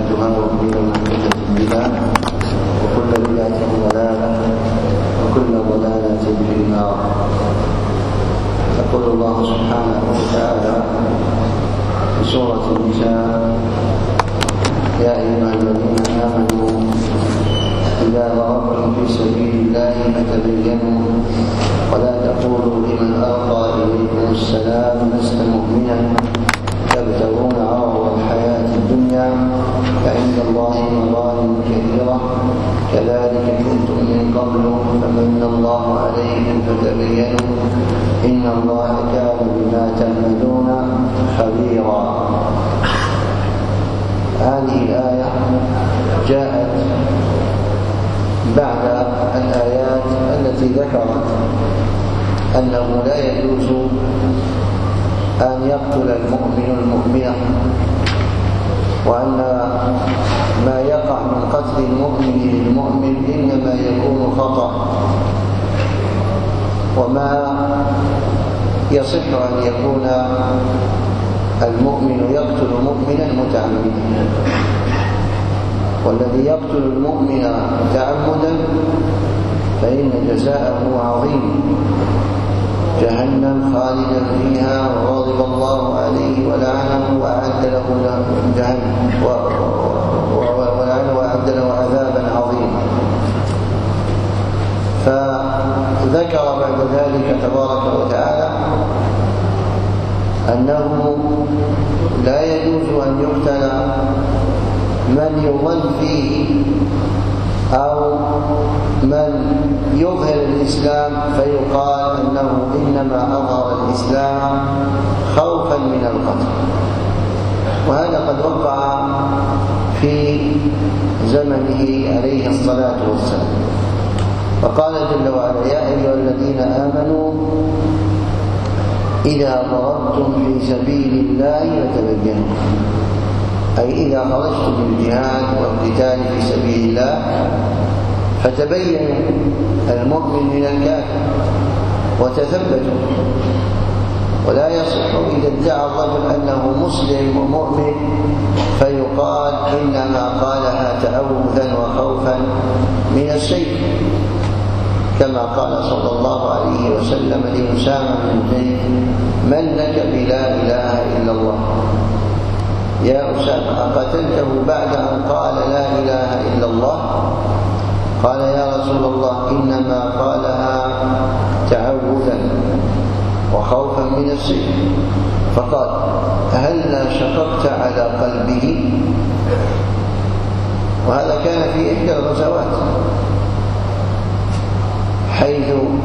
محدثاتها وكل محدثة بدعة وكل بدعة ضلالة وكل ضلالة في النار. يقول الله سبحانه وتعالى في سورة النساء: يا أيها الذين آمنوا إذا ضربتم في سبيل الله فتبينوا ولا تقولوا لمن ألقى إليكم السلام لست مؤمنا تبتغون عرض الحياة الدنيا فعند الله مظالم كثيرة كذلك كنتم من قبل فمن الله عليكم فتبينوا إن الله كان بما تعملون خبيرا. هذه الآية جاءت بعد الآيات التي ذكرت أنه لا يجوز أن يقتل المؤمن المؤمنة، وأن ما يقع من قتل المؤمن للمؤمن إنما يكون خطأ، وما يصح أن يكون المؤمن يقتل مؤمنا متعمدا، والذي يقتل المؤمن تعمدا فإن جزاءه عظيم، جهنم خالدا فيها وغضب الله عليه ولعنه وأعد له جهنم وأعد له عذابا عظيما. فذكر بعد ذلك تبارك وتعالى أنه لا يجوز أن يقتل من يظن فيه أو من يظهر الإسلام فيقال أنه إنما أظهر الإسلام خوفا من القتل، وهذا قد وقع في زمنه عليه الصلاة والسلام. فقال جل وعلا: يا أيها الذين آمنوا إذا ضربتم في سبيل الله فتبينوا، أي إذا خرجتم للجهاد والقتال في سبيل الله فتبينوا المؤمن من الكافر وتثبتوا. ولا يصح إذا ادعى الرجل أنه مسلم ومؤمن فيقال إنما قالها تأوذا وخوفا من السيف، كما قال صلى الله عليه وسلم لأسامة بن زيد: من لك بلا إله إلا الله؟ يا أسامة أقتلته بعد أن قال لا إله إلا الله؟ قال: يا رسول الله إنما قالها تعوذا وخوفا من السيف. فقال: هلا شققت على قلبه؟ وهذا كان في إحدى الغزوات حيث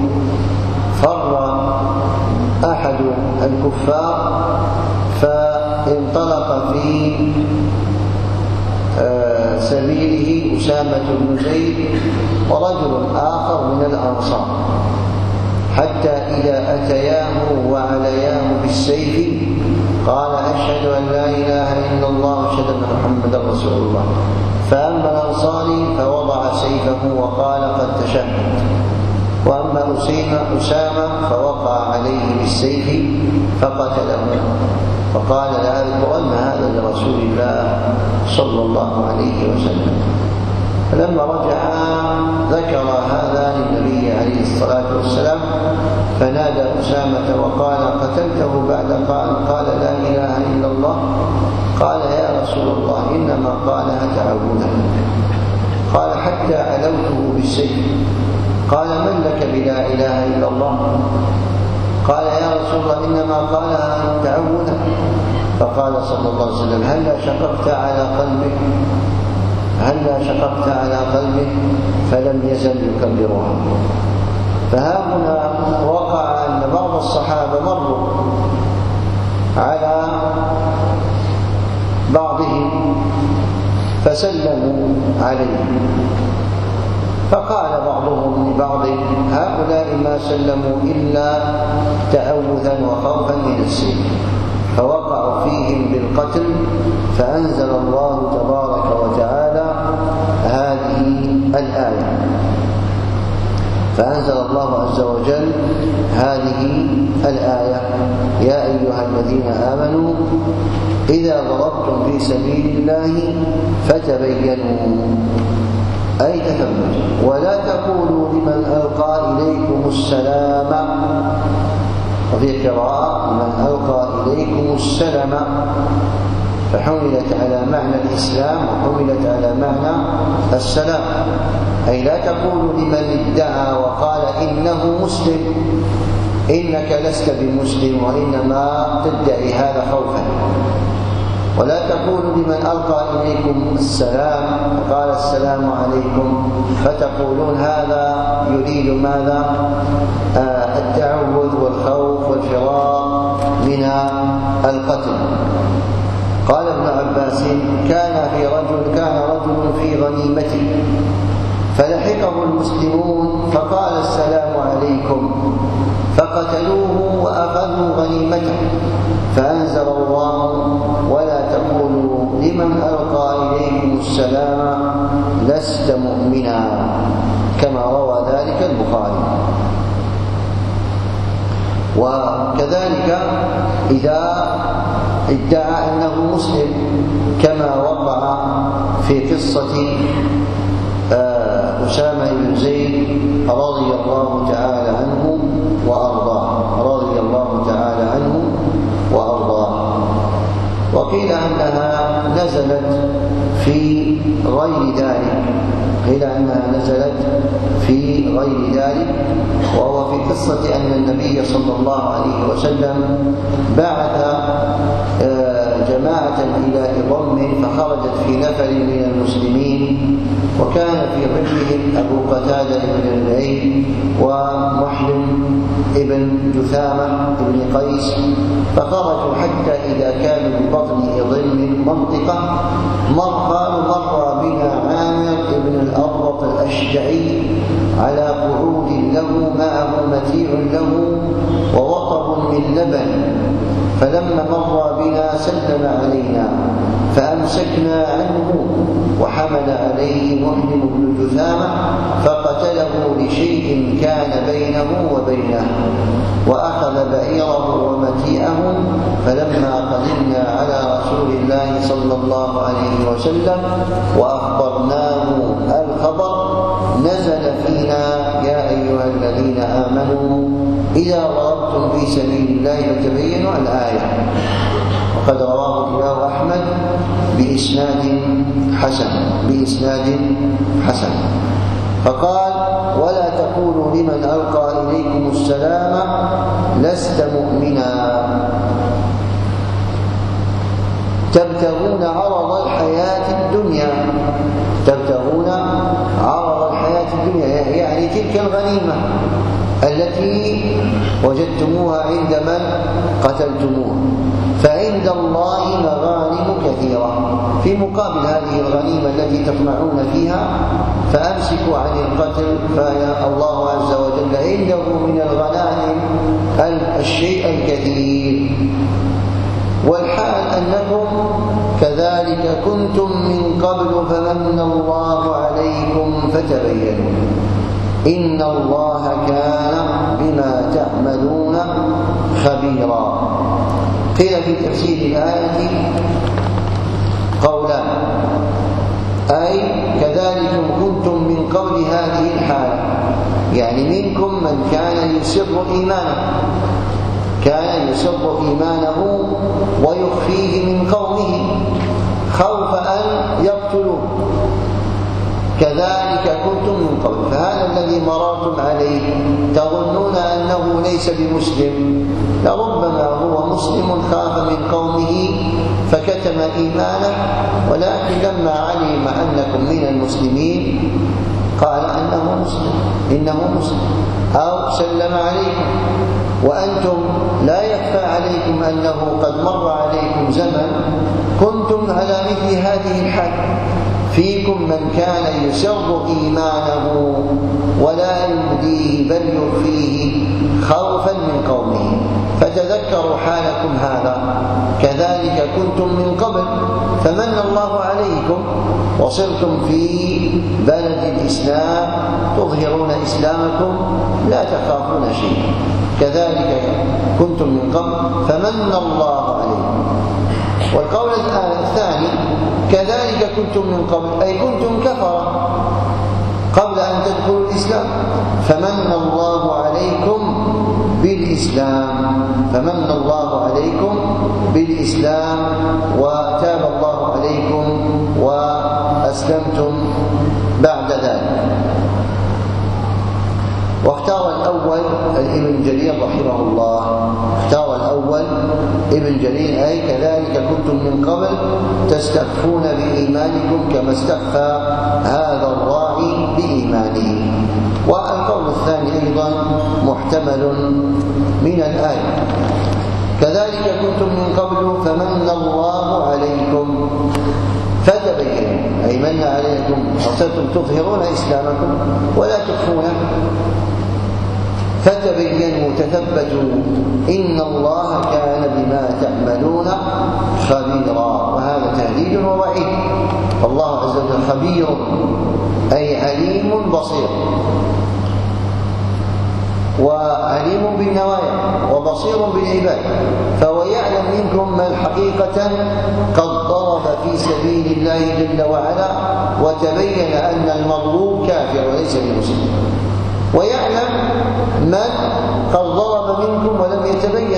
فر أحد الكفار فانطلق في سبيله أسامة بن زيد ورجل آخر من الأنصار، حتى إذا أتياه وعلياه بالسيف قال: أشهد أن لا إله إلا الله وأشهد أن محمدا رسول الله. فأما الأنصاري فوضع سيفه وقال: قد تشهد. وأما أسامة فوقع عليه بالسيف فقتله، فقال: لأذكرن هذا لرسول الله صلى الله عليه وسلم. فلما رجع ذكر هذا للنبي عليه الصلاة والسلام، فنادى أسامة وقال: قتلته بعد قال لا إله إلا الله؟ قال: يا رسول الله إنما قالها تعوذا. قال: حتى ألوته بالسيف. قال: من لك بلا إله إلا الله؟ قال: يا رسول الله إنما قالها تعوذا. فقال صلى الله عليه وسلم: هلا شققت على قلبه؟ هلا شققت على قلبه؟ فلم يزل يكبرها. فهاهنا وقع أن بعض الصحابة مروا على بعضهم فسلموا عليه، فقال بعضهم لبعض: هؤلاء ما سلموا إلا تأوذا وخوفا من السيف، فوقعوا فيهم بالقتل. فأنزل الله تبارك وتعالى هذه الآية، فأنزل الله عز وجل هذه الآية: يا أيها الذين آمنوا إذا ضربتم في سبيل الله فتبينوا أي تثبتوا، ولا تقولوا لمن ألقى إليكم السلام، وفي قراءة لمن ألقى إليكم السلام، فحملت على معنى الإسلام وحملت على معنى السلام، أي لا تقولوا لمن ادعى وقال إنه مسلم إنك لست بمسلم وإنما تدعي هذا خوفا. ولا تقولوا لمن ألقى إليكم السلام وقال السلام عليكم فتقولون هذا يريد ماذا؟ التعوذ والخوف والفرار من القتل. قال ابن عباس كان رجل في غنيمته فلحقه المسلمون فقال السلام عليكم فقتلوه وأخذوا غنيمته، فأنزل الله ولا تقولوا لمن ألقى إليكم السلام لست مؤمنا، كما روى ذلك البخاري. وكذلك إذا ادعى أنه مسلم كما وقع في قصة أسامة بن زيد رضي الله تعالى عنه وأرضاه، وقيل أنها نزلت في غير ذلك، وهو في قصة أن النبي صلى الله عليه وسلم بعث جماعة إلى إضم فخرجت في نفر من المسلمين، وكان في ظلهم أبو قتادة بن الربيع ومحلم ابن جثامة بن قيس، فخرجوا حتى إذا كانوا ببطن إضم منطقة مر بنا عامر بن الأربط الأشجعي على قعود له معه متيع له ووطب من لبن، فلما مر بنا سلم علينا فأمسكنا عنه وحمل عليه محلم بن جثامة فقتله لشيء كان بينه وبينه، وأخذ بعيره ومتيئه. فلما قدمنا على رسول الله صلى الله عليه وسلم وأخبرناه الخبر نزل فينا يا أيها الذين آمنوا إذا ضربتم في سبيل الله فتبينوا الآية. وقد رواه الإمام أحمد بإسناد حسن. فقال ولا تقولوا لمن ألقى إليكم السلام لست مؤمنا تبتغون عرض الحياة الدنيا، يعني تلك الغنيمة التي وجدتموها عند من قتلتموه، فعند الله مغانم كثيرة في مقابل هذه الغنيمة التي تطمعون فيها، فأمسكوا عن القتل، فالله عز وجل عنده من الغنائم الشيء الكثير. والحال أنكم كذلك كنتم من قبل فمن الله عليكم فتبينوا إن الله كان بما تعملون خبيرا. قيل في تفسير الآية قولان، أي كذلك كنتم من قبل هذه الحالة، يعني منكم من كان يسر إيمانه ويخفيه من قومه خوف أن يقتلوه، كذلك كنتم من قبل. فهذا الذي مررتم عليه تظنون أنه ليس بمسلم، لربما هو مسلم خاف من قومه فكتم إيمانه، ولكن لما علم أنكم من المسلمين قال إنه مسلم أو سلم عليكم، وأنتم لا يخفى عليكم أنه قد مر عليكم زمن كنتم على مثل هذه الحال، فيكم من كان يسر إيمانه ولا يبديه بل يخفيه خوفا من قومه، فتذكروا حالكم هذا، كذلك كنتم من قبل فمن الله عليكم وصرتم في بلد الإسلام تظهرون إسلامكم لا تخافون شيئا، كذلك كنتم من قبل فمن الله عليكم. والقول الثاني كذلك كنتم من قبل، أي كنتم كفرة قبل أن تدخلوا الإسلام، فمن الله عليكم بالإسلام، فمن الله عليكم بالإسلام وتاب الله عليكم وأسلمتم بعد ذلك. واختار الأول ابن جرير رحمه الله، اختار الأول ابن جرير أي كذلك كنتم من قبل تستخفون بإيمانكم كما استخفى هذا الراعي بإيمانه. والقول الثاني أيضا محتمل من الآية، كذلك كنتم من قبل فمن الله عليكم فتبينوا، أي من عليكم أصبتم تظهرون إسلامكم ولا تخفونه، فتبينوا تثبتوا إن الله كان بما تعملون خبيرا. وهذا تهديد ووعيد، فالله عز وجل خبير أي عليم بصير، وعليم بالنوايا وبصير بالعباد، فهو يعلم منكم من حقيقة قد ضرب في سبيل الله جل وعلا وتبين أن المضروب كافر وليس بمسلم، ويعلم من قد ضرب منكم ولم يتبين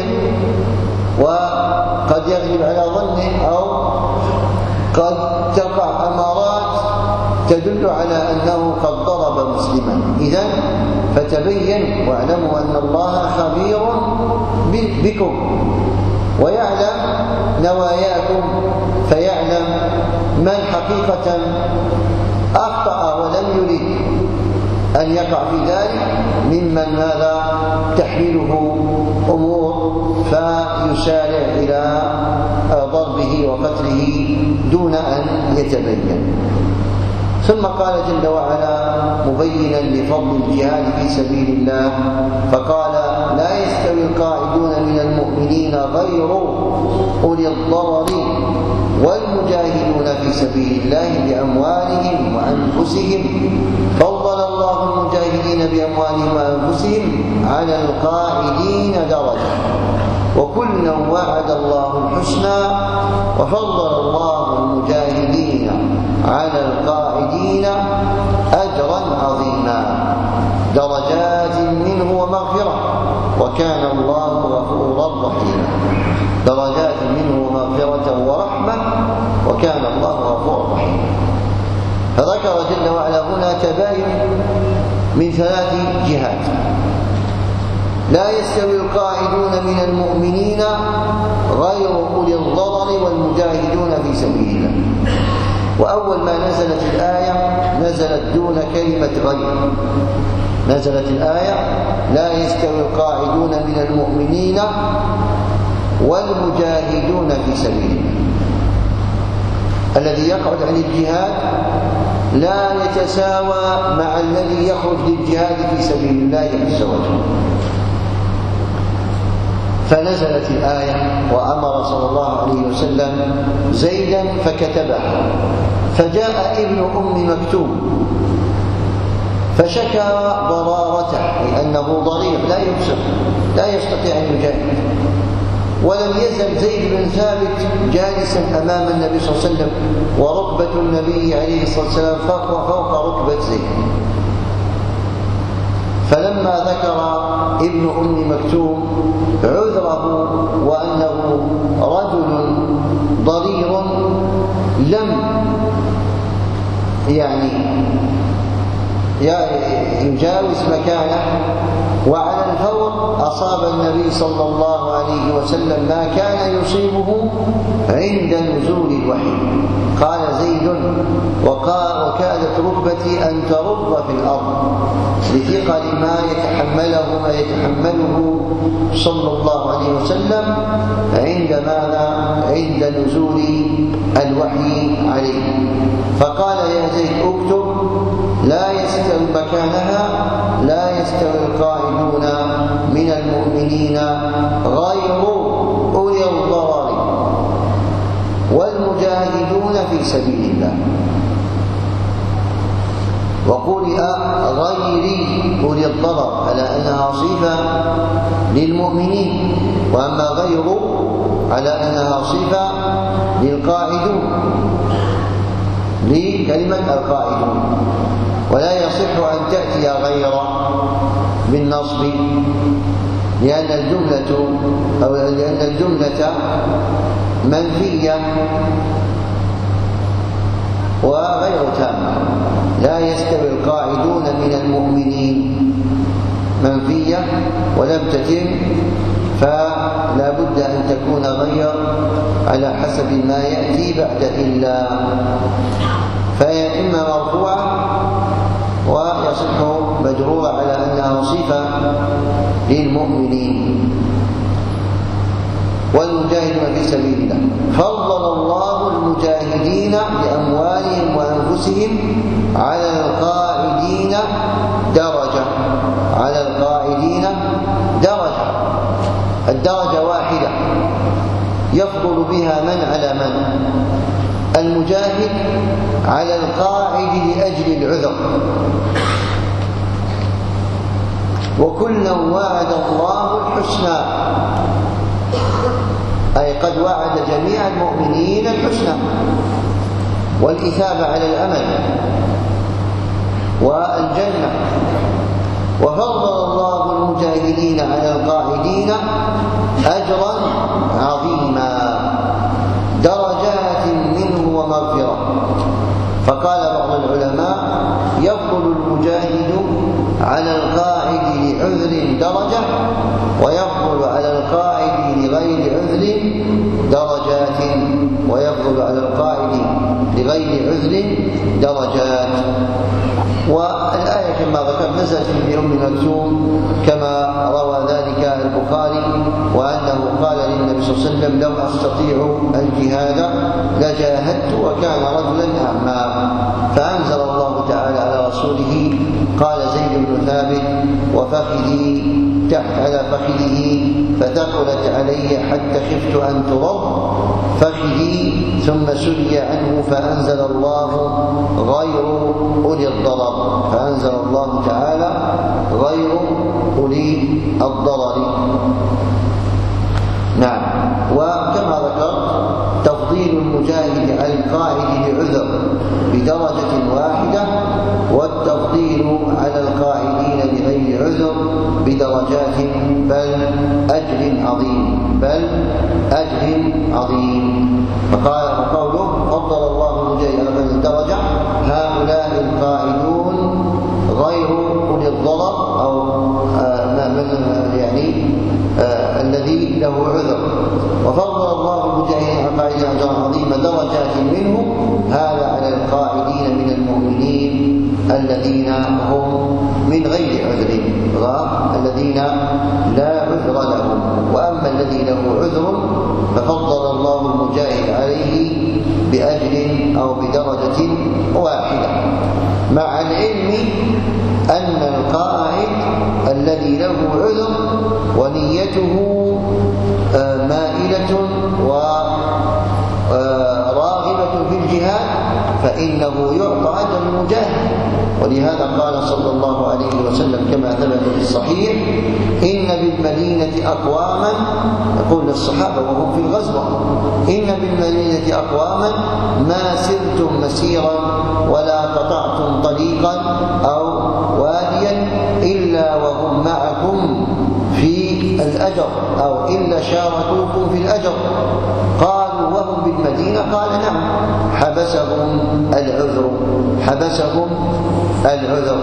وقد يغلب على ظنه أو قد تقع أمارات تدل على أنه قد ضرب مسلما. إذن فتبينوا واعلموا أن الله خبير بكم ويعلم نواياكم، فيعلم من حقيقة أخطأ ولم يريد أن يقع في ذلك ممن ماذا تحمله أمور فيسارع إلى ضربه وقتله دون أن يتبين. ثم قال جل وعلا مبينا لفضل الجهاد في سبيل الله فقال لا يستوي القاعدون من المؤمنين غير أولي الضرر والمجاهدون في سبيل الله بأموالهم وأنفسهم، فضل الله المجاهدين بأموالهم وأنفسهم على القاعدين درجة، وكلا وعد الله الحسنى، وفضل الله المجاهدين على القاعدين أجرا عظيما، درجات منه ومغفرة، وكان الله غفورا رحيما. درجات منه ومغفرة ورحمة، وكان الله غفورا رحيما. فذكر جل وعلا هنا تباين من 3 جهات: لا يستوي القاعدون من المؤمنين غير أولي الضرر والمجاهدون في سبيل الله. وأول ما نزلت الآية نزلت دون كلمة غير، نزلت الآية لا يستوي القاعدون من المؤمنين والمجاهدون في سبيل الله. الذي يقعد عن الجهاد لا يتساوى مع الذي يخرج للجهاد في سبيل الله عز وجل. فنزلت الآية وأمر صلى الله عليه وسلم زيدا فكتبها، فجاء ابن أم مكتوم فشكى ضرارته، لأنه ضرير لا يبصر لا يستطيع أن يجاهد، ولم يزل زيد بن ثابت جالسا أمام النبي صلى الله عليه وسلم وركبة النبي عليه الصلاة والسلام فوق ركبة زيد. فلما ذكر ابن أم مكتوم عذره وأنه رجل ضرير لم يجاوز مكانه وعلى الفور أصاب النبي صلى الله عليه وسلم ما كان يصيبه عند نزول الوحي. قال زيد وكادت ركبتي أن ترب في الأرض لثقل ما يتحمله صلى الله عليه وسلم عند نزول الوحي عليه. فقال يا زيد اكتب لا يستوي مكانها لا يستوي القاعدون من المؤمنين غير أولي الضرر والمجاهدون في سبيل الله. وقرئ غير أولي الضرر على أنها صفة للمؤمنين، وأما غير على أنها صفة للقاعدون، لكلمة القاعدون، ولا يصح أن تأتي غير بالنصب، لأن الجملة منفية وغير تامة. لا يستوي القاعدون من المؤمنين، منفية ولم تتم، فلا بد أن تكون غير على حسب ما يأتي بعد إلا، فهي إما مرفوعة ويصح مجرورة على أنها صفة للمؤمنين. والمجاهدون في سبيل الله فضل الله المجاهدين بأموالهم وأنفسهم على القاعدين درجة، على القاعدين درجة، الدرجة واحدة يفضل بها من على من؟ المجاهد على القاعد لأجل العذر. وكلا وعد الله الحسنى، أي قد وعد جميع المؤمنين الحسنى والإثابة على الأمل والجنة. وفضل الله المجاهدين على القاعدين أجرا عظيما، درجات منه ومغفرة. فقال بعض العلماء: يفضل المجاهد على القاعد لعذر درجة، ويفضل على القاعد لغير عذر درجات، ويفضل على القاعد لغير عذر درجات. والآية كما ذكرت نزلت في أم مكتوم كما روى ذلك البخاري، وأنه قال للنبي صلى الله عليه وسلم: لو أستطيع الجهاد لجاهدت وكان رجلا أعمى. فأنزل الله تعالى على رسوله: قال زيد بن ثابت: وفخذي تحت على فخذه فثقلت علي حتى خفت أن تضر فخذي، ثم سري عنه فأنزل الله غير أولي الضرر، فأنزل الله تعالى غير أولي الضرر. نعم. وكما ذكرت تفضيل المجاهد على القاعد لعذر بدرجة واحدة، والتفضيل على القاعدين لغير عذر بدرجات، بل أجر عظيم، بل أجر عظيم. فقال قوله: فضل الله المجاهد على هذه الدرجة هؤلاء القاعدون غير أولي الضرر، أو يعني الذي له عذر. وفضل الله المجاهدين على القاعدين أجرا عظيما درجات منه، هذا على القاعدين من المؤمنين الذين هم من غير عذر، الذين لا عذر لهم. وأما الذي له عذر ففضل الله المجاهد عليه بأجر أو بدرجة واحدة، مع العلم أن القاعد الذي له عذر ونيته مائلة وراغبة في الجهاد فإنه يعطى أجر المجاهد. ولهذا قال صلى الله عليه وسلم كما ثبت في الصحيح: إن بالمدينة أقواما، يقول للصحابة وهم في الغزوة: إن بالمدينة أقواما ما سرتم مسيرا ولا قطعتم طريقا أو واديا إلا وهم معكم في الأجر، أو إلا شاركوكم في الأجر. قالوا: وهم بالمدينة؟ قال: نعم، حبسهم العذر، حبسهم العذر.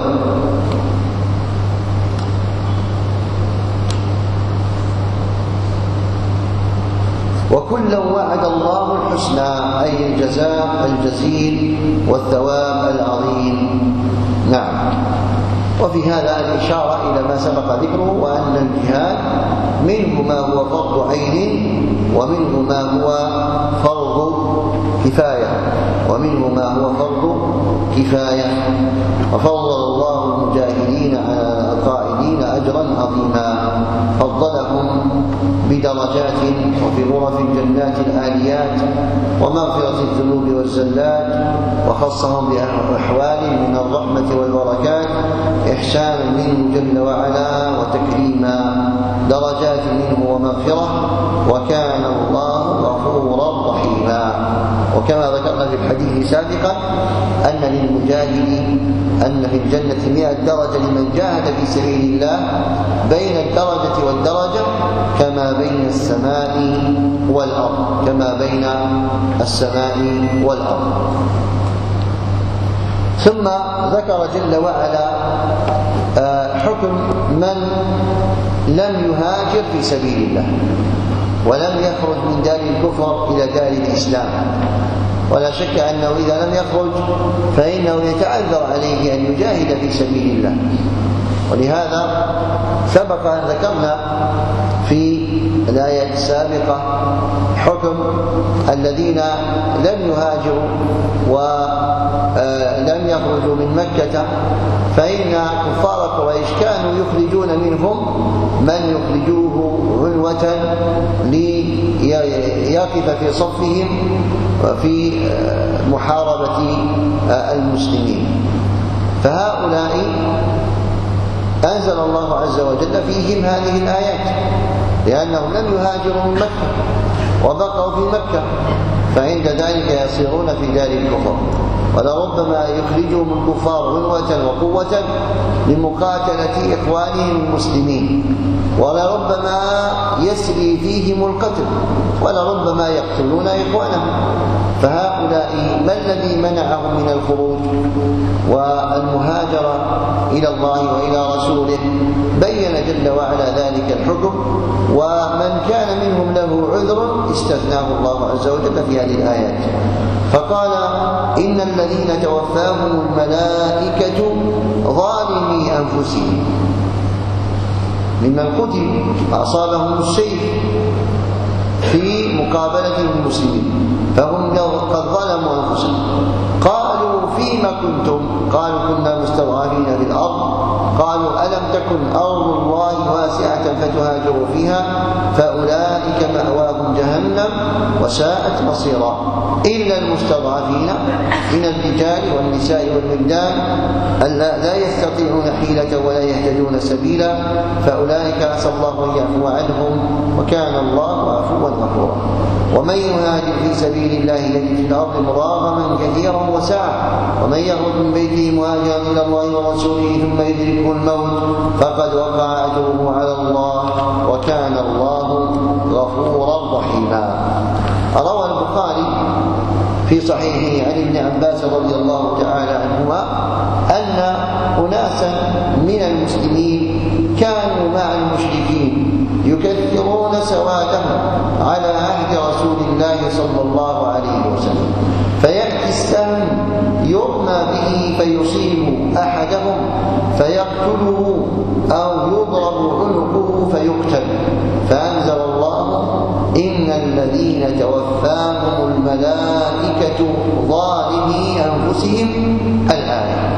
وكلا وعد الله الحسنى، أي الجزاء الجزيل والثواب العظيم. نعم. وفي هذا الإشارة إلى ما سبق ذكره، وأن الجهاد منه ما هو فرض عين، ومنه ما هو فرض كفاية، ومنه ما هو فرض كفاية. وفضل الله المجاهدين على القاعدين أجرا عظيما، فضلهم بدرجات وفي غرف الجنات العاليات ومغفرة الذنوب والزلات، وخصهم بأحوال من الرحمة والبركات إحسانا منه جل وعلا وتكريما، درجات منه ومغفرة. وكان الله وكما ذكرنا في الحديث سابقا أن للمجاهد أن في الجنة 100 درجة لمن جاهد في سبيل الله، بين الدرجة والدرجة كما بين السماء والأرض، كما بين السماء والأرض. ثم ذكر جل وعلا حكم من لم يهاجر في سبيل الله ولم يخرج من دار الكفر إلى دار الإسلام. ولا شك أنه إذا لم يخرج فإنه يتعذر عليه أن يجاهد في سبيل الله. ولهذا سبق أن ذكرنا في الآية السابقة حكم الذين لم يهاجروا ولم يخرجوا من مكة، فإن كفار قريش كانوا يخرجون منهم من يخرجوه عنوة ليقف في صفهم في محاربة المسلمين. فهؤلاء أنزل الله عز وجل فيهم هذه الآيات، لأنهم لم يهاجروا من مكة وبقوا في مكة، فعند ذلك يصيرون في دار الكفر، ولربما يخرجهم الكفار عنوة وقوة لمقاتلة إخوانهم المسلمين، ولربما يسري فيهم القتل، ولربما يقتلون إخوانهم. فهؤلاء ما الذي منعهم من الخروج والمهاجرة إلى الله وإلى رسوله؟ بين جل وعلا ذلك الحكم، ومن كان منهم له عذر استثناه الله عز وجل في هذه الآيات، فقال إن الذين توفاهم الملائكة ظالمي أنفسهم، ممن قتل أصابهم السيف في مقابلة المسلمين فهم قد ظلموا أنفسهم. قالوا فيما كنتم؟ قالوا كنا مستضعفين في الأرض. قالوا ألم تكن أرض الله واسعة فتهاجروا فيها فأولئك مأواهم جهنم وساءت مصيرا إلا المستضعفين من الرجال والنساء والولدان لا يستطيعون حيلة ولا يهتدون سبيلا فأولئك عسى الله أن يعفو عنهم وكان الله عفوا غفورا. ومن يهاجر في سبيل الله يجد في الأرض مراغما كثيرا وسعة، ومن يخرج من بيته مهاجرا إلى الله ورسوله ثم يدركه الموت فقد وقع أجره على الله وكان الله غفورا رحيما. روى البخاري في صحيحه عن ابن عباس رضي الله تعالى عنهما أن أناسا من المسلمين كانوا مع المشركين يكثرون سوادهم على عهد رسول الله صلى الله عليه وسلم، فيأتي السهم يرمى به فيصيب أحدهم فيقتله أو يضرب عنقه فيقتل، فأنزل الله إن الذين توفاهم الملائكة ظالمي أنفسهم الآية.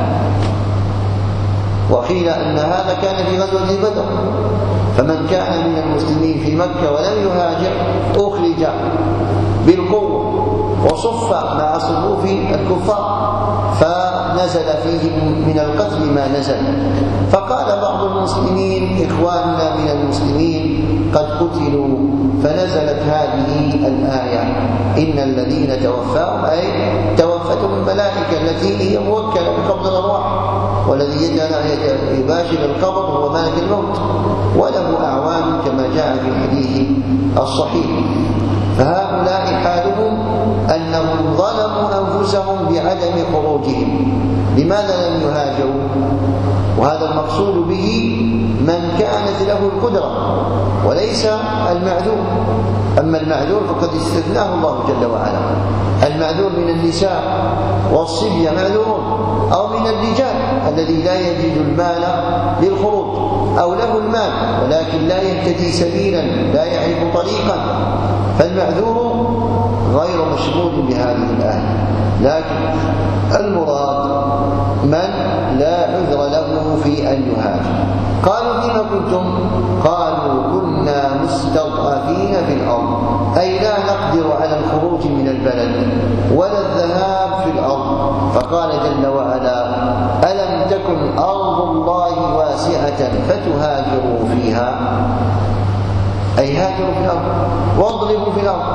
وقيل أن هذا كان في غزوة بدر، فمن كان من المسلمين في مكة ولم يهاجر أخرج بالقوة وصف مع صفوف الكفار فنزل فيهم من القتل ما نزل. فقال بعض المسلمين إخواننا من المسلمين قد قتلوا، فنزلت هذه الآية إن الذين توفاهم أي توفتهم الملائكة التي هي موكلة بقبض الأرواح، والذي يباشر القبر هو ملك الموت وله أعوان كما جاء في الحديث الصحيح. فهؤلاء حالهم أنهم ظلموا أنفسهم بعدم خروجهم. لماذا لم يهاجروا؟ وهذا المقصود به من كانت له القدرة وليس المعذور. أما المعذور فقد استثناه الله جل وعلا. المعذور من النساء والصبية معذور، أو من الرجال الذي لا يجد المال للخروج، أو له المال ولكن لا يهتدي سبيلا لا يعرف طريقا، فالمعذور غير مشمول بهذه الآية. لكن المراد من لا عذر له في أن يهاجر. قالوا فيما كنتم؟ قالوا كنا مستضعفين في الأرض، أي لا نقدر على الخروج من البلد ولا الذهاب في الأرض. فقال جل وعلا ألم تكن أرض الله واسعة فتهاجروا فيها، أي هاجروا في الأرض واضربوا في الأرض.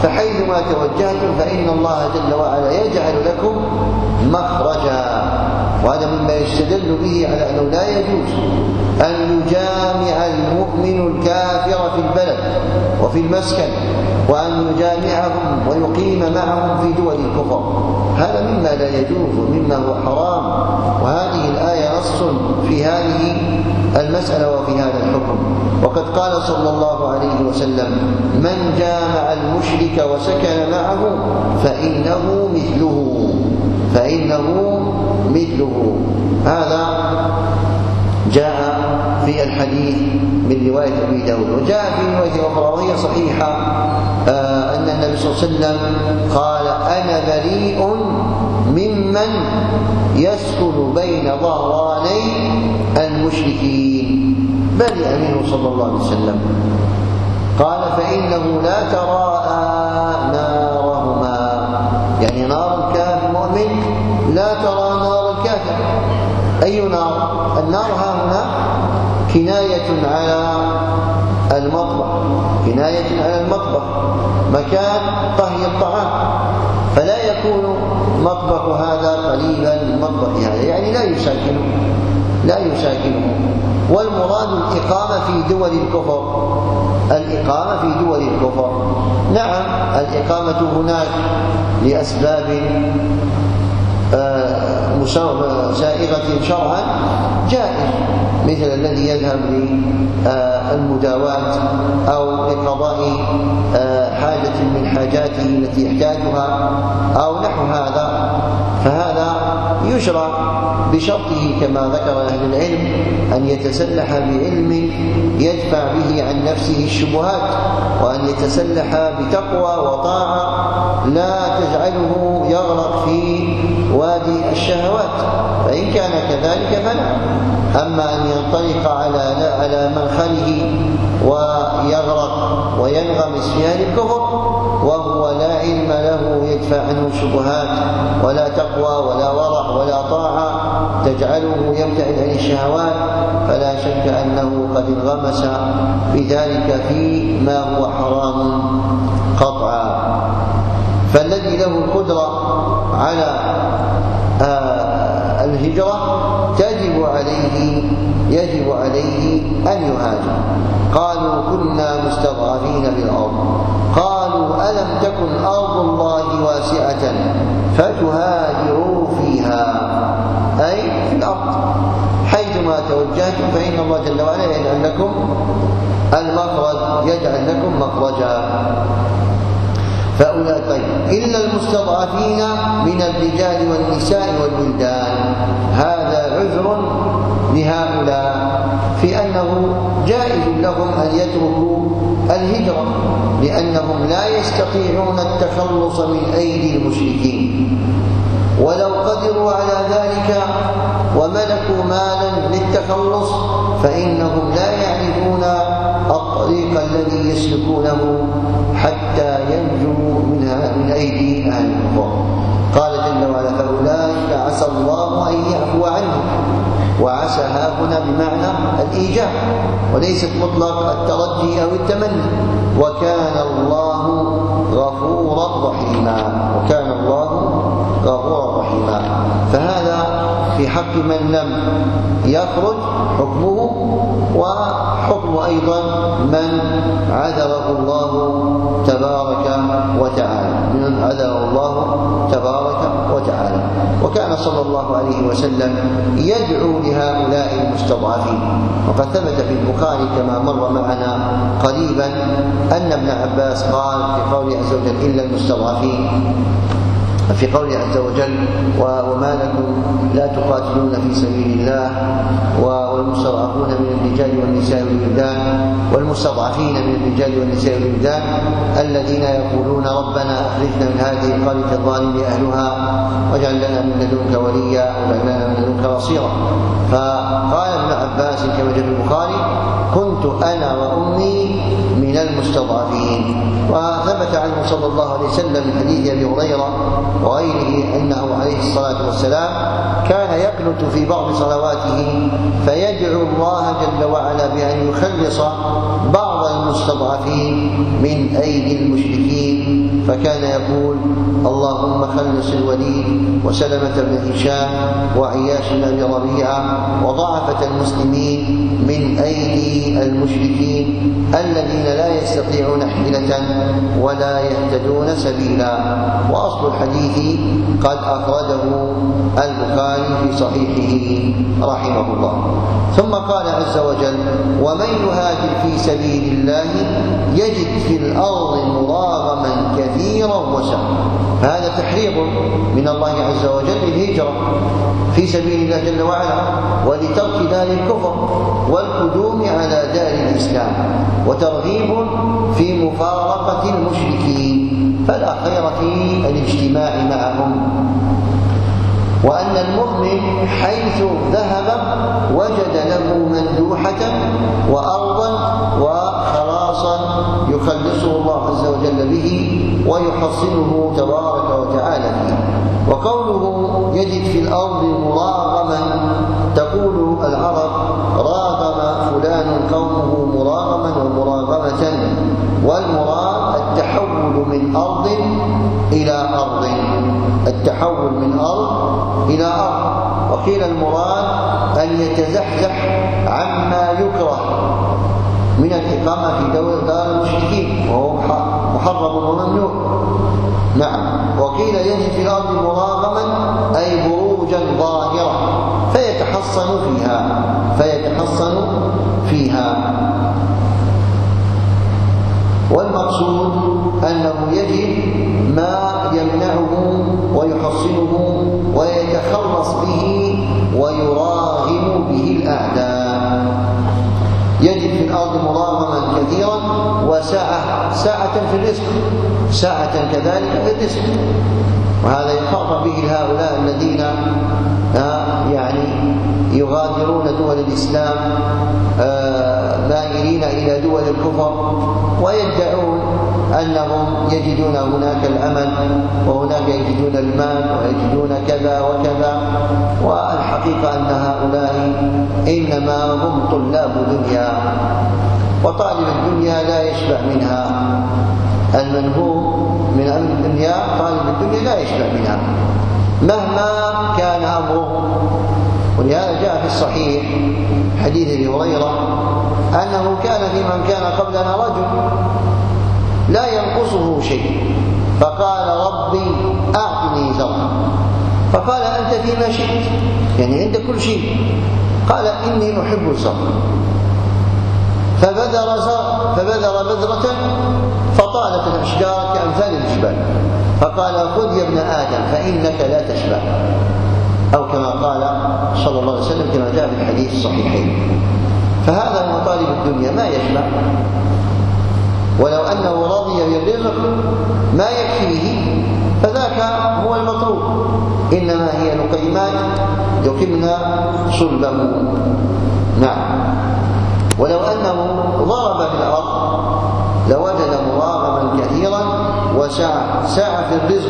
فحيثما توجهتم فإن الله جل وعلا يجعل لكم مخرجا. وهذا مما يستدل به على أنه لا يجوز أن يجامع المؤمن الكافر في البلد وفي المسكن، وأن يجامعهم ويقيم معهم في دول الكفر، هذا مما لا يجوز ومما هو حرام. وهذه الآية نص في هذه المسألة وفي هذا الحكم. وقد قال صلى الله عليه وسلم: من جامع المشرك وسكن معه فإنه مثله. هذا جاء في الحديث من رواية أبي داود. وجاء في رواية أخرى وهي صحيحة أن النبي صلى الله عليه وسلم قال: أنا بريء ممن يسكن بين ظهراني المشركين. برئ منه صلى الله عليه وسلم. قال: فإنه لا تراءى نارهما، يعني نار الكافر المؤمن لا ترى نار الكافر. أي نار؟ النار ها هنا كناية على المطبخ، مكان طهي الطعام، فلا يكون مطبخ هذا قريبا من مطبخ هذا، يعني لا يساكنه. والمراد الإقامة في دول الكفر. نعم، الإقامة هناك لأسباب سائغة شرعا جائز، مثل الذي يذهب للمداواة أو لقضاء حاجة من حاجاته التي يحتاجها أو نحو هذا، فهذا يشرع بشرطه كما ذكر أهل العلم أن يتسلح بعلم يدفع به عن نفسه الشبهات، وأن يتسلح بتقوى وطاعة لا تجعله يغرق في وادي الشهوات، فإن كان كذلك فنعم. أما أن ينطلق على منخله ويغرق وينغمس في أهل الكفر وهو لا علم له يدفع عنه الشبهات ولا تقوى ولا ورع ولا طاعة تجعله يبتعد عن الشهوات، فلا شك أنه قد انغمس بذلك فيما هو حرام قطعا. فالذي له القدرة على الهجرة يجب عليه أن يهاجر. قالوا: كنا مستضعفين بالأرض. قالوا: ألم تكن أرض الله واسعة فتهاجروا فيها، أي في الأرض، حيثما توجهتم فإن الله جل وعلا يجعل لكم المخرج، يجعل لكم مخرجا. فأولئك إلا المستضعفين من الرجال والنساء والولدان، هذا عذر لهؤلاء في أنه جائز لهم أن يتركوا الهجرة، لأنهم لا يستطيعون التخلص من أيدي المشركين، ولو قدروا على ذلك وملكوا مالا للتخلص فإنهم لا يعرفون الطريق الذي يسلكونه حتى ينجوا من أيدي أهل الكفر. قال جل وعلا: فأولئك عسى الله أن يعفو عنهم. وعسى هاهنا بمعنى الإيجاب وليست مطلق الترجي أو التمني. وكان الله غفورا رحيما. فهذا في حق من لم يخرج حكمه، وحكم أيضا من عذره الله تبارك وتعالى. وكان صلى الله عليه وسلم يدعو لهؤلاء المستضعفين. وقد ثبت في البخاري كما مر معنا قريبا أن ابن عباس قال في قوله عز وجل: إلا المستضعفين، في قوله عز وجل: وما لكم لا تقاتلون في سبيل الله والمستضعفون من الرجال والنساء والولدان والمستضعفين من الرجال والنساء والولدان الذين يقولون ربنا أخرجنا من هذه القرية الظالم أهلها واجعل لنا من لدنك وليا واجعل لنا من لدنك نصيرا. فقال ابن عباس كما جاء في البخاري: كنت أنا وأمي من المستضعفين. وثبت عنه صلى الله عليه وسلم من حديث أبي هريرة وغيره أنه عليه الصلاة والسلام كان يقنت في بعض صلواته فيدعو الله جل وعلا بأن يخلص بعض المستضعفين من أيدي المشركين فكان يقول: اللهم خلص الوليد وسلمة بن هشام وعياش بن أبي ربيعة وضعفة المسلمين من أيدي المشركين الذين لا يستطيعون حيلة ولا يهتدون سبيلا. وأصل الحديث قد أخرجه البخاري في صحيحه رحمه الله. ثم قال عز وجل: ومن يهاجر في سبيل الله يجد في الأرض مراغما كثيرا وسعا. هذا تحريض من الله عز وجل للهجرة في سبيل الله جل وعلا، ولترك دار الكفر والقدوم على دار الإسلام، وترغيب في مفارقة المشركين، فلا خير في الاجتماع معهم. وأن المؤمن حيث ذهب وجد له مندوحة وأرضا وخلاصا يخلصه الله عز وجل به ويحصنه تبارك وتعالى فيه. وقوله يجد في الأرض مراغما، تقول العرب: راغم فلان قومه مراغما ومراغمة، والمراد التحول من أرض إلى أرض، التحول من أرض إلى أرض. وقيل المراد أن يتزحزح عما يكره من الإقامة في دار المشركين، وهو محرم وممنوع. نعم. وقيل يجد في الأرض مراغما أي بروجا ظاهرة فيتحصن فيها. والمقصود أنه يجد ما يمنعه ويحصنه ويتخلص به ويراغم به الأعداء. يجد في الأرض مراغما كثيرا وسعة في الرزق، سعة كذلك في الرزق. وهذا يخاطب به هؤلاء الذين يعني يغادرون دول الإسلام مائلين إلى دول الكفر، ويدعون أنهم يجدون هناك الأمل وهناك يجدون المال ويجدون كذا وكذا. والحقيقة أن هؤلاء إنما هم طلاب دنيا، وطالب الدنيا لا يشبع منها. المنهوم من أمر الدنيا طالب الدنيا لا يشبع منها مهما كان أمره. ولهذا جاء في الصحيح حديث ابي هريره انه كان في من كان قبلنا رجل لا ينقصه شيء، فقال: ربي اعطني زرعا. فقال: انت فيما شئت، يعني عندك كل شيء. قال: اني احب الزرع. فبذر بذرة فطالت الاشجار كامثال الجبال، فقال: خذ يا ابن ادم فانك لا تشبع، أو كما قال صلى الله عليه وسلم كما جاء في الحديث الصحيحين. فهذا هو طالب الدنيا ما يشبع، ولو أنه رضي بالرزق ما يكفيه، فذاك هو المطلوب. إنما هي لقيمان يقمن صلبه. نعم. ولو أنه ضرب في الأرض لوجد مراغما كثيرا وسعة في الرزق.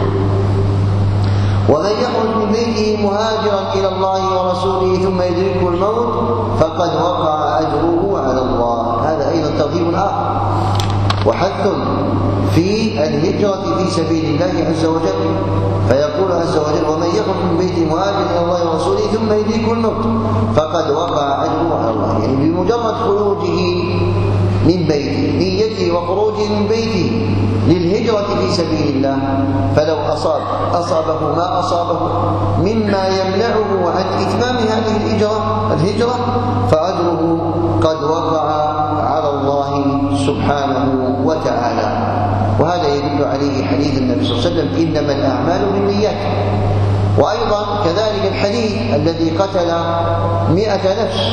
ومن يخرج من بيته مهاجرا إلى الله ورسوله ثم يدركه الموت فقد وقع أجره على الله. هذا أيضا ترغيب آخر وحث في الهجرة في سبيل الله عز وجل. فيقول عز وجل: ومن يخرج من بيته مهاجرا إلى الله ورسوله ثم يدركه الموت فقد وقع أجره على الله. يعني بمجرد خروجه من بيته، نيته وخروجه من بيته للهجرة في سبيل الله، فلو أصابه ما أصابه مما يمنعه عن إتمام هذه الهجرة فأجره قد وقع على الله سبحانه وتعالى. وهذا يدل عليه حديث النبي صلى الله عليه وسلم: إنما الأعمال بالنيات. وأيضا كذلك الحديث الذي قتل 100 نفس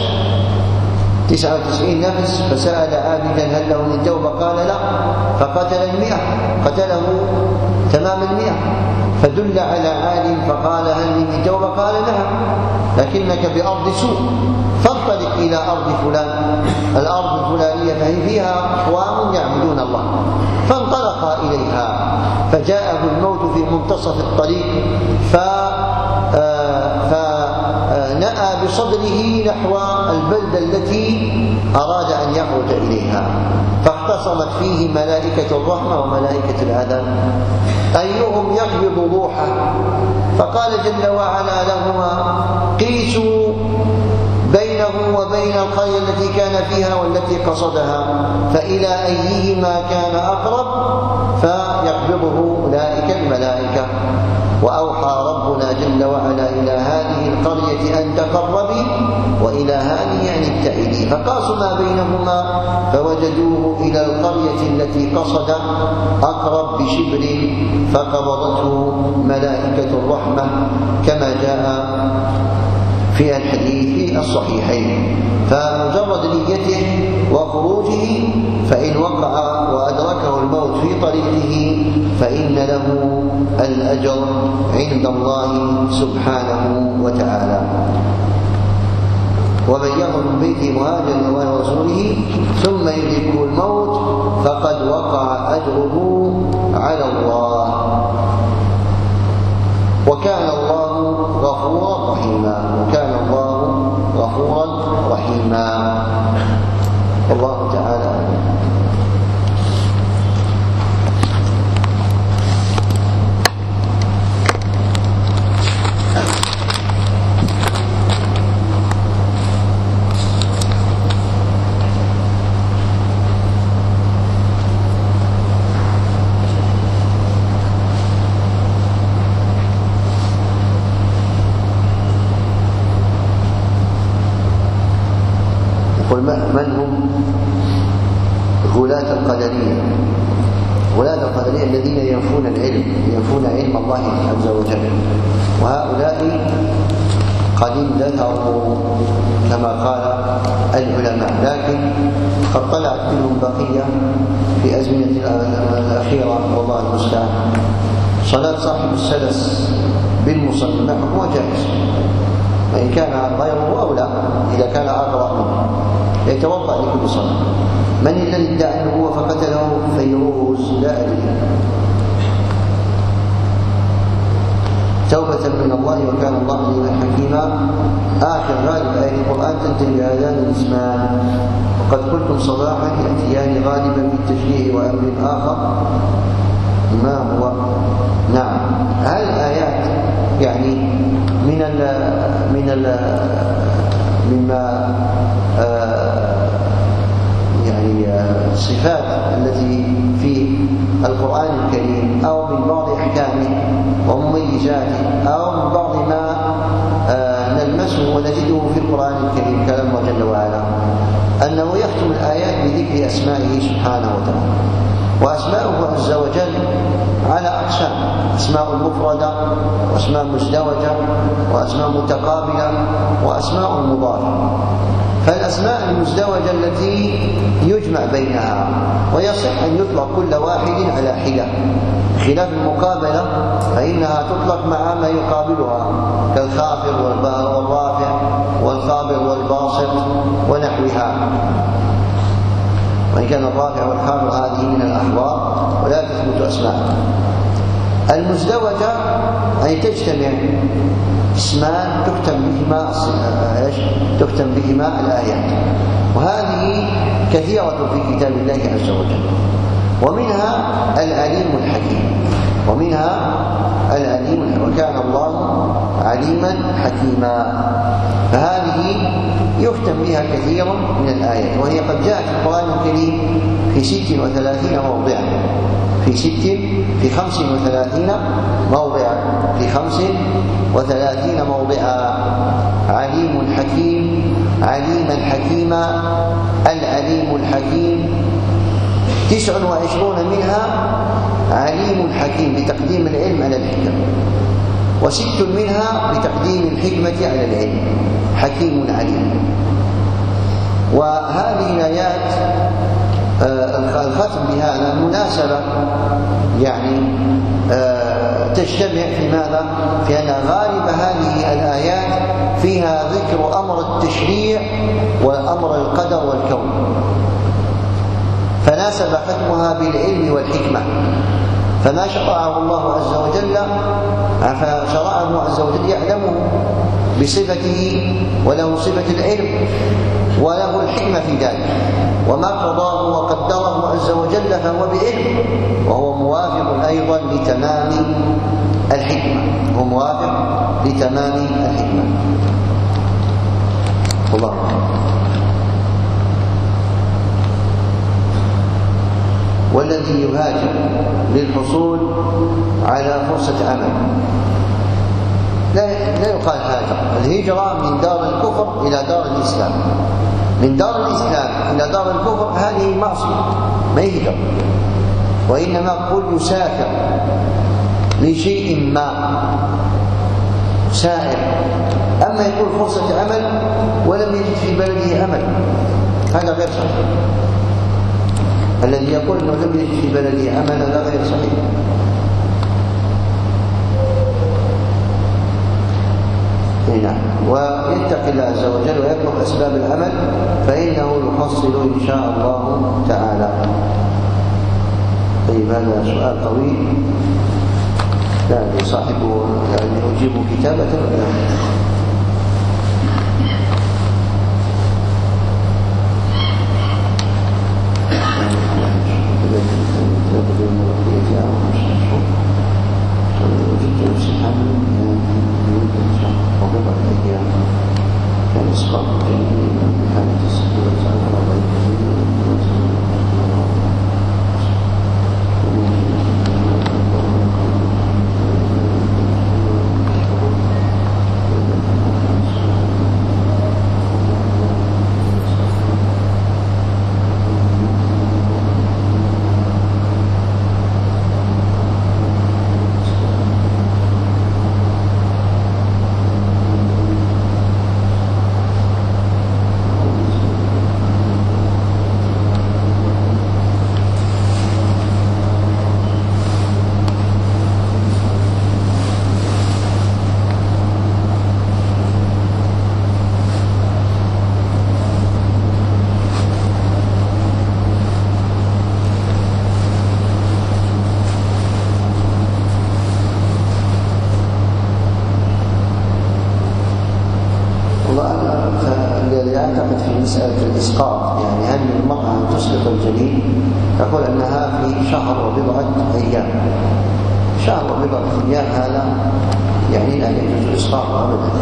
99 نفس فسأل عابدا: هل له من توبة؟ قال: لا. فقتل 100، قتله تمام 100. فدل على عالم فقال: هل لي من توبة؟ قال: نعم، لكنك بأرض سوء، فانطلق إلى أرض فلان، الأرض الفلانية فهي فيها أقوام يعبدون الله. فانطلق إليها فجاءه الموت في منتصف الطريق، فنام نأى بصدره نحو البلدة التي أراد أن يخرج إليها، فاختصمت فيه ملائكة الرحمة وملائكة العذاب أيهم يقبض روحه، فقال جل وعلا لهما قيسوا بينه وبين القرية التي كان فيها والتي قصدها، فإلى أيهما كان أقرب فيقبضه أولئك الملائكة. وأوحى ربنا جل وعلا إلى هذه القرية أن تقربي وإلى هذه أن ابتعدي، فقاسوا ما بينهما فوجدوه إلى القرية التي قصد أقرب بشبر، فقبضته ملائكة الرحمة كما جاء في الحديث الصحيحين. فمجرد نيته وخروجه فإن وقع وأدركه الموت في طريقه فإن له الأجر عند الله سبحانه وتعالى. ومن يخرج من بيته مهاجرا إلى الله ورسوله ثم يدركه الموت فقد وقع أجره على الله، وكان الله غفورا رحيما، وكان الله غفورا رحيما. والله تعالى أعلم. من هم غلاة القدرية؟ غلاة القدرية الذين ينفون العلم، ينفون علم الله عز وجل، وهؤلاء قد اندثروا كما قال العلماء، لكن قد طلعت منهم بقية في أزمنة الأخيرة والله المستعان. صلاة صاحب السلس بالمصلي هو جائز، وإن كان غيره أولى إذا كان أقرأ منه يتوضأ لكل صلاة. من الذي ادعى النبوة فقتله فيروز؟ لا أدري. توبة من الله وكان الله عليما حكيما. آخر غالب آية القرآن تنتهي بهذان الاسمان. وقد قلتم صباحا يأتيان غالبا في التشريع وأمر آخر ما هو؟ نعم، هذه الآيات يعني مما يعني الصفات التي في القرآن الكريم أو من بعض أحكامه ومميزاته أو من بعض ما نلمسه ونجده في القرآن الكريم كلام الله جل وعلا، أنه يختم الآيات بذكر أسمائه سبحانه وتعالى. وأسماؤه عز وجل على أقسام: أسماء مفردة، وأسماء مزدوجة، وأسماء متقابلة، وأسماء مضافة. فالأسماء المزدوجة التي يجمع بينها ويصح أن يطلق كل واحد على حدة، خلاف المقابلة فإنها تطلق مع ما يقابلها كالخافض والرافع والقابض والباسط ونحوها، وإن كان الرافع والخافض هذه من الأحوال ولا تثبت أسماء. المزدوجة أي تجتمع اسمان تختم بهما الآيات، وهذه كثيرة في كتاب الله عز وجل. ومنها العليم الحكيم، وكان الله عليما حكيما. فهذه يختم بها كثير من الآيات، وهي قد جاءت في القرآن الكريم في 36 موضعا، في 35 موضعا. عليم حكيم، عليما حكيما، العليم الحكيم. 29 منها عليم حكيم بتقديم العلم على الحكم، و6 منها بتقديم الحكمة على العلم، حكيم عليم. وهذه الآيات الختم بهذا مناسبة يعني تجتمع في ماذا؟ في أن غالب هذه الآيات فيها ذكر أمر التشريع وأمر القدر والكون، فناسب ختمها بالعلم والحكمة، فما شرعه الله عز وجل فشرعه عز وجل يعلمه بصفته، وله صفة العلم وله الحكمة في ذلك، وما قضاه وقدره عز وجل فهو بعلم، وهو موافق أيضا لتمام الحكمة، هو موافق لتمام الحكمة. الله أكبر. والذي يهاجر للحصول على فرصة عمل لا يقال هاجر. الهجرة من دار الكفر إلى دار الإسلام، من دار الإسلام إلى دار الكفر هذه معصية، ما يهجر، وإنما قل يسافر لشيء ما، سائر. أما يكون فرصة عمل ولم يجد في بلده عمل، هذا غير صحيح. الذي يقول أنه لم يجد في بلده عمل هذا غير صحيح. نعم. ويتقي الله عز وجل ويطلب أسباب العمل فإنه يحصل إن شاء الله تعالى. طيب هذا سؤال طويل، يعني صاحبه يعني يجيب كتابة مسألة الإسقاط، يعني هل المرأة أن تسقط الجنين؟ تقول أنها في شهر وبضعة أيام. شهر وبضعة أيام هذا يعني لا يجوز إسقاطه أبدا.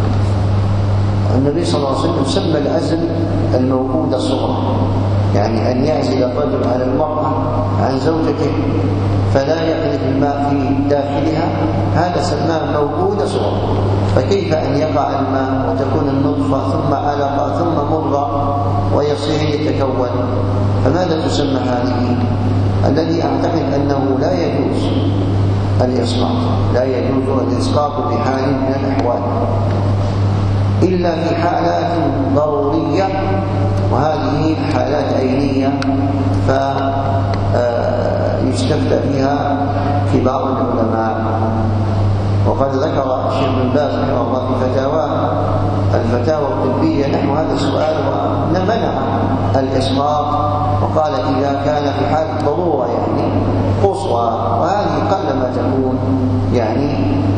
النبي صلى الله عليه وسلم سمى العزل الموجودة صغرى، يعني أن يعزل الرجل على المرأة عن زوجته فلا يقذف الماء في داخلها، هذا سماه موجودة صغرى. فكيف أن يقع الماء وتكون النطفة ثم علقة ثم مضغة ويصير يتكون؟ فماذا تسمى هذه؟ الذي أعتقد أنه لا يجوز الإسقاط، لا يجوز الإسقاط بحال من الأحوال إلا في حالات ضرورية، وهذه حالات عينية فيستفتى فيها كبار العلماء. وقد ذكر الشيخ بن باز رحمه الله في فتاواه الفتاوى الطبية نحو هذا السؤال ومنع الإسقاط، وقال إذا كان في حال ضرورة يعني قصوى، وهذه قلما تكون يعني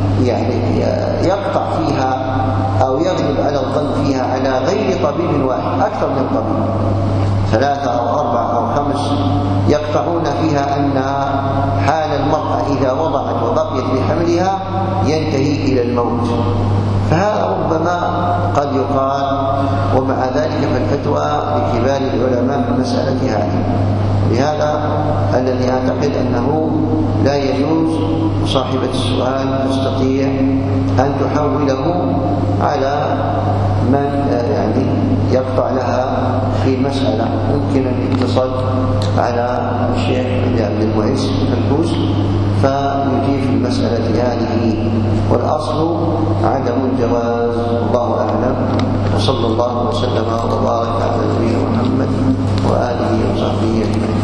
يقطع فيها أو يغلب على الظن فيها على غير طبيب واحد، أكثر من طبيب، 3 أو 4 أو 5 يقطعون فيها أن حال المرأة إذا وضعت وبقيت بحملها ينتهي إلى الموت. فهذا ربما قد يقال، ومع ذلك فالفتوى لكبار العلماء في المسألة هذه. لهذا الذي أعتقد أنه لا يجوز صاحبة السؤال تستطيع أن تحوله على من يعني يقطع لها في مسألة. ممكن الاتصال على الشيخ عبد المعز الفلوس فيجيب في المسألة هذه، والأصل عدم الجواز. الله أعلم، وصلى الله وسلم وبارك على نبينا محمد وآله وصحبه أجمعين.